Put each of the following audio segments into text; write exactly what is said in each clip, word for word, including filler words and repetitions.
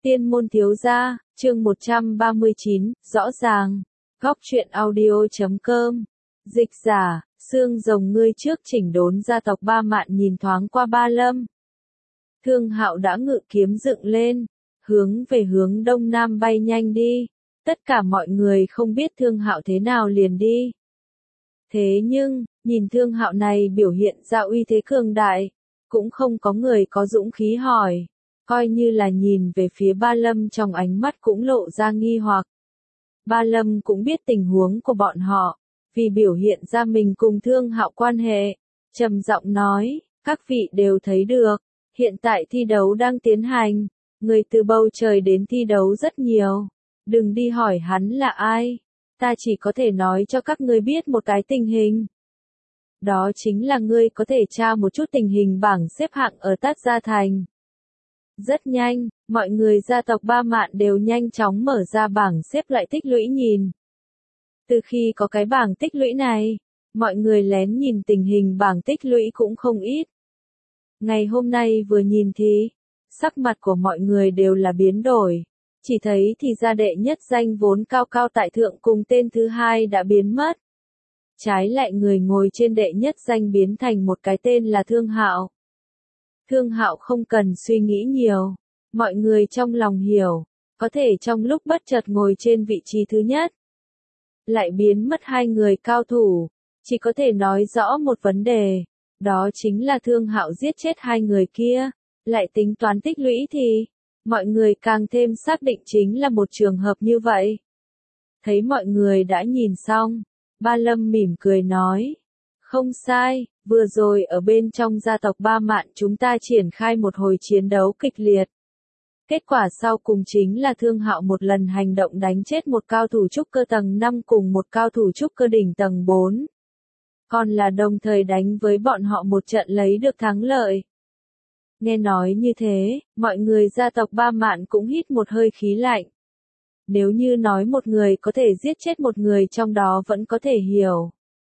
Tiên môn thiếu gia, chương một trăm ba mươi chín, rõ ràng. Góc truyện audio chấm com. Dịch giả, xương rồng ngươi trước chỉnh đốn gia tộc Ba Mạn nhìn thoáng qua Ba Lâm. Thương Hạo đã ngự kiếm dựng lên, hướng về hướng đông nam bay nhanh đi. Tất cả mọi người không biết Thương Hạo thế nào liền đi. Thế nhưng, nhìn Thương Hạo này biểu hiện ra uy thế cường đại, cũng không có người có dũng khí hỏi. Coi như là nhìn về phía Ba Lâm trong ánh mắt cũng lộ ra nghi hoặc. Ba Lâm cũng biết tình huống của bọn họ, vì biểu hiện ra mình cùng Thương Hạo quan hệ, trầm giọng nói, các vị đều thấy được, hiện tại thi đấu đang tiến hành, người từ bầu trời đến thi đấu rất nhiều, đừng đi hỏi hắn là ai, ta chỉ có thể nói cho các ngươi biết một cái tình hình. Đó chính là ngươi có thể tra một chút tình hình bảng xếp hạng ở Tát Gia Thành. Rất nhanh, mọi người gia tộc Ba Mạn đều nhanh chóng mở ra bảng xếp loại tích lũy nhìn. Từ khi có cái bảng tích lũy này, mọi người lén nhìn tình hình bảng tích lũy cũng không ít. Ngày hôm nay vừa nhìn thì, sắc mặt của mọi người đều là biến đổi. Chỉ thấy thì gia đệ nhất danh vốn cao cao tại thượng cùng tên thứ hai đã biến mất. Trái lại người ngồi trên đệ nhất danh biến thành một cái tên là Thương Hạo. Thương Hạo không cần suy nghĩ nhiều, mọi người trong lòng hiểu, có thể trong lúc bất chợt ngồi trên vị trí thứ nhất. Lại biến mất hai người cao thủ, chỉ có thể nói rõ một vấn đề, đó chính là Thương Hạo giết chết hai người kia, lại tính toán tích lũy thì, mọi người càng thêm xác định chính là một trường hợp như vậy. Thấy mọi người đã nhìn xong, Ba Lâm mỉm cười nói, không sai, vừa rồi ở bên trong gia tộc Ba Mạn chúng ta triển khai một hồi chiến đấu kịch liệt. Kết quả sau cùng chính là Thương Hạo một lần hành động đánh chết một cao thủ trúc cơ tầng năm cùng một cao thủ trúc cơ đỉnh tầng bốn. Còn là đồng thời đánh với bọn họ một trận lấy được thắng lợi. Nghe nói như thế, mọi người gia tộc Ba Mạn cũng hít một hơi khí lạnh. Nếu như nói một người có thể giết chết một người trong đó vẫn có thể hiểu.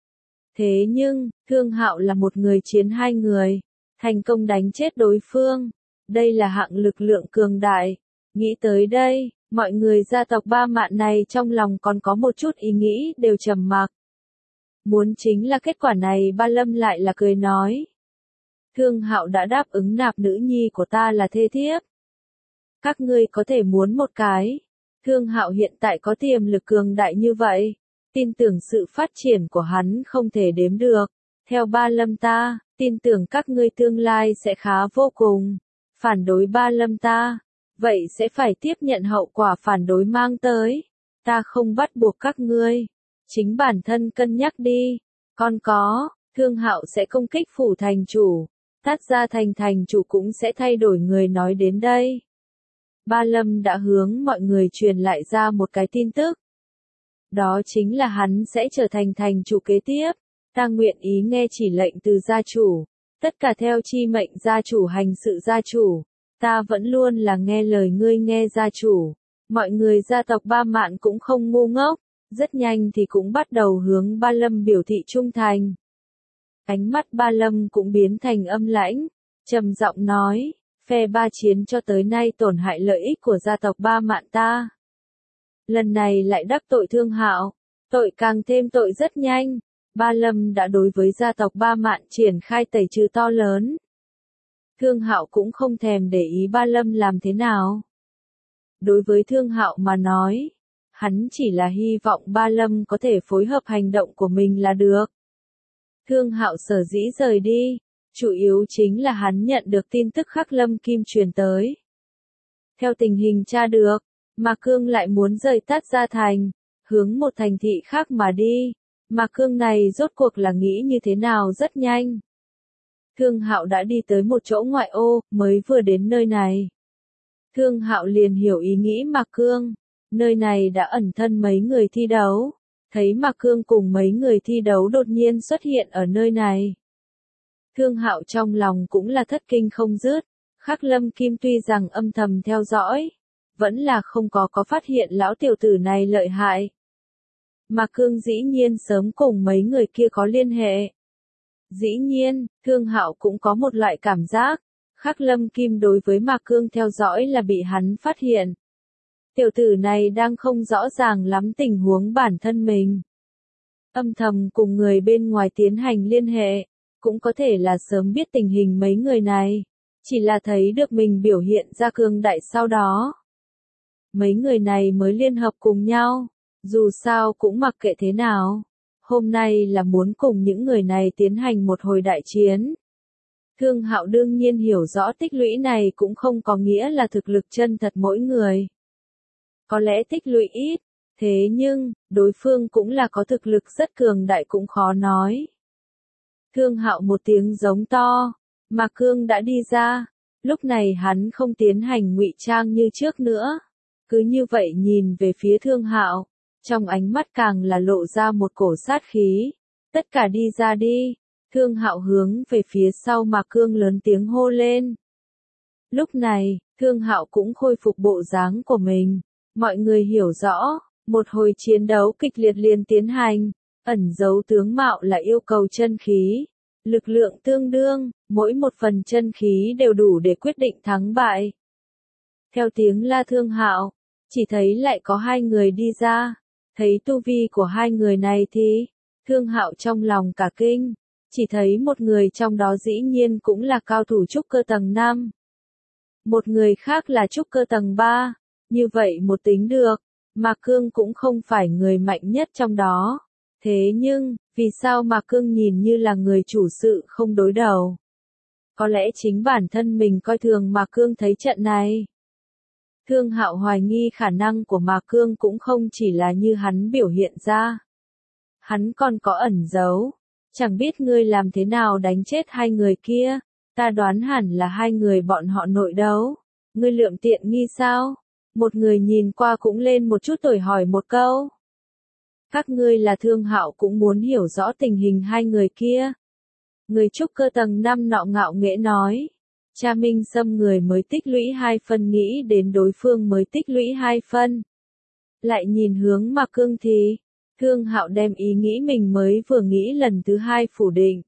Thế nhưng, Thương Hạo là một người chiến hai người, thành công đánh chết đối phương. Đây là hạng lực lượng cường đại. Nghĩ tới đây, mọi người gia tộc Ba Mạn này trong lòng còn có một chút ý nghĩ đều trầm mặc. Muốn chính là kết quả này Ba Lâm lại là cười nói. Thương Hạo đã đáp ứng nạp nữ nhi của ta là thê thiếp. Các ngươi có thể muốn một cái. Thương Hạo hiện tại có tiềm lực cường đại như vậy. Tin tưởng sự phát triển của hắn không thể đếm được. Theo Ba Lâm ta, tin tưởng các ngươi tương lai sẽ khá vô cùng. Phản đối Ba Lâm ta, vậy sẽ phải tiếp nhận hậu quả phản đối mang tới. Ta không bắt buộc các ngươi. Chính bản thân cân nhắc đi. Còn có, Thương Hạo sẽ công kích phủ thành chủ. Tát Gia Thành thành chủ cũng sẽ thay đổi người nói đến đây. Ba Lâm đã hướng mọi người truyền lại ra một cái tin tức. Đó chính là hắn sẽ trở thành thành chủ kế tiếp. Ta nguyện ý nghe chỉ lệnh từ gia chủ. Tất cả theo chi mệnh gia chủ hành sự gia chủ. Ta vẫn luôn là nghe lời ngươi nghe gia chủ. Mọi người gia tộc Ba Mạn cũng không ngu ngốc. Rất nhanh thì cũng bắt đầu hướng Ba Lâm biểu thị trung thành. Ánh mắt Ba Lâm cũng biến thành âm lãnh. Trầm giọng nói. Phe ba chiến cho tới nay tổn hại lợi ích của gia tộc Ba Mạn ta. Lần này lại đắc tội Thương Hạo. Tội càng thêm tội rất nhanh. Ba Lâm đã đối với gia tộc Ba Mạn triển khai tẩy trừ to lớn. Thương Hạo cũng không thèm để ý Ba Lâm làm thế nào. Đối với Thương Hạo mà nói, hắn chỉ là hy vọng Ba Lâm có thể phối hợp hành động của mình là được. Thương Hạo sở dĩ rời đi, chủ yếu chính là hắn nhận được tin tức Khắc Lâm Kim truyền tới. Theo tình hình tra được, Mạc Cương lại muốn rời Tát Gia Thành, hướng một thành thị khác mà đi. Mạc Cương này rốt cuộc là nghĩ như thế nào rất nhanh. Thương Hạo đã đi tới một chỗ ngoại ô, mới vừa đến nơi này. Thương Hạo liền hiểu ý nghĩ Mạc Cương, nơi này đã ẩn thân mấy người thi đấu. Thấy Mạc Cương cùng mấy người thi đấu đột nhiên xuất hiện ở nơi này. Thương Hạo trong lòng cũng là thất kinh không dứt. Khắc Lâm Kim tuy rằng âm thầm theo dõi, vẫn là không có có phát hiện lão tiểu tử này lợi hại. Mạc Cương dĩ nhiên sớm cùng mấy người kia có liên hệ. Dĩ nhiên, Thương Hạo cũng có một loại cảm giác, Khắc Lâm Kim đối với Mạc Cương theo dõi là bị hắn phát hiện. Tiểu tử này đang không rõ ràng lắm tình huống bản thân mình. Âm thầm cùng người bên ngoài tiến hành liên hệ, cũng có thể là sớm biết tình hình mấy người này, chỉ là thấy được mình biểu hiện ra cường đại sau đó. Mấy người này mới liên hợp cùng nhau, dù sao cũng mặc kệ thế nào. Hôm nay là muốn cùng những người này tiến hành một hồi đại chiến. Thương Hạo đương nhiên hiểu rõ tích lũy này cũng không có nghĩa là thực lực chân thật mỗi người. Có lẽ tích lũy ít, thế nhưng, đối phương cũng là có thực lực rất cường đại cũng khó nói. Thương Hạo một tiếng giống to, Mạc Cương đã đi ra, lúc này hắn không tiến hành ngụy trang như trước nữa. Cứ như vậy nhìn về phía Thương Hạo, trong ánh mắt càng là lộ ra một cổ sát khí. Tất cả đi ra đi. Thương Hạo hướng về phía sau Mạc Cương lớn tiếng hô lên. Lúc này, Thương Hạo cũng khôi phục bộ dáng của mình. Mọi người hiểu rõ, một hồi chiến đấu kịch liệt liền tiến hành, ẩn giấu tướng mạo là yêu cầu chân khí. Lực lượng tương đương, mỗi một phần chân khí đều đủ để quyết định thắng bại. Theo tiếng la Thương Hạo, chỉ thấy lại có hai người đi ra. Thấy tu vi của hai người này thì, Thương Hạo trong lòng cả kinh. Chỉ thấy một người trong đó dĩ nhiên cũng là cao thủ trúc cơ tầng năm. Một người khác là trúc cơ tầng ba. Như vậy một tính được, Mạc Cương cũng không phải người mạnh nhất trong đó. Thế nhưng, vì sao Mạc Cương nhìn như là người chủ sự không đối đầu? Có lẽ chính bản thân mình coi thường Mạc Cương thấy trận này. Thương Hạo hoài nghi khả năng của Mạc Cương cũng không chỉ là như hắn biểu hiện ra. Hắn còn có ẩn giấu. Chẳng biết ngươi làm thế nào đánh chết hai người kia, ta đoán hẳn là hai người bọn họ nội đấu. Ngươi lượm tiện nghi sao? Một người nhìn qua cũng lên một chút tuổi hỏi một câu. Các ngươi là Thương Hạo cũng muốn hiểu rõ tình hình hai người kia. Người trúc cơ tầng năm nọ ngạo nghễ nói. Cha Minh Sâm người mới tích lũy hai phân nghĩ đến đối phương mới tích lũy hai phân. Lại nhìn hướng Mạc Cương thì, Thương Hạo đem ý nghĩ mình mới vừa nghĩ lần thứ hai phủ định.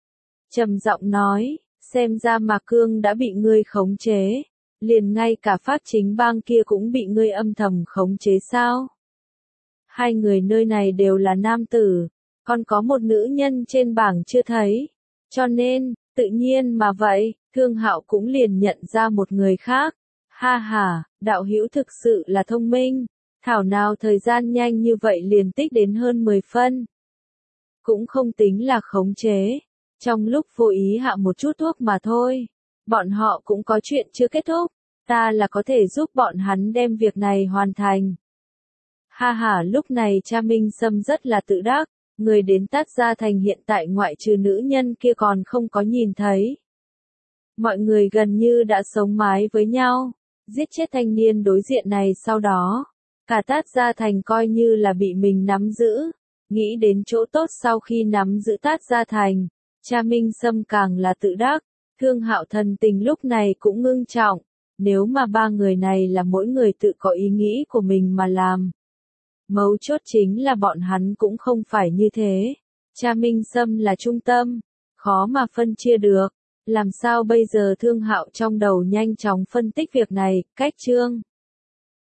Trầm giọng nói, xem ra Mạc Cương đã bị ngươi khống chế, liền ngay cả Phát Chính Bang kia cũng bị ngươi âm thầm khống chế sao? Hai người nơi này đều là nam tử, còn có một nữ nhân trên bảng chưa thấy, cho nên, tự nhiên mà vậy, Thương Hạo cũng liền nhận ra một người khác. Ha ha, đạo hữu thực sự là thông minh. Thảo nào thời gian nhanh như vậy liền tích đến hơn mười phân. Cũng không tính là khống chế. Trong lúc vô ý hạ một chút thuốc mà thôi. Bọn họ cũng có chuyện chưa kết thúc. Ta là có thể giúp bọn hắn đem việc này hoàn thành. Ha ha, lúc này cha Minh Sâm rất là tự đắc. Người đến Tát Gia Thành hiện tại ngoại trừ nữ nhân kia còn không có nhìn thấy. Mọi người gần như đã sống mái với nhau. Giết chết thanh niên đối diện này sau đó. Cả Tát Gia Thành coi như là bị mình nắm giữ. Nghĩ đến chỗ tốt sau khi nắm giữ Tát Gia Thành. Cha Minh Sâm càng là tự đắc. Thương Hạo thần tình lúc này cũng ngưng trọng. Nếu mà ba người này là mỗi người tự có ý nghĩ của mình mà làm. Mấu chốt chính là bọn hắn cũng không phải như thế. Cha Minh Sâm là trung tâm. Khó mà phân chia được. Làm sao bây giờ Thương Hạo trong đầu nhanh chóng phân tích việc này, cách chương.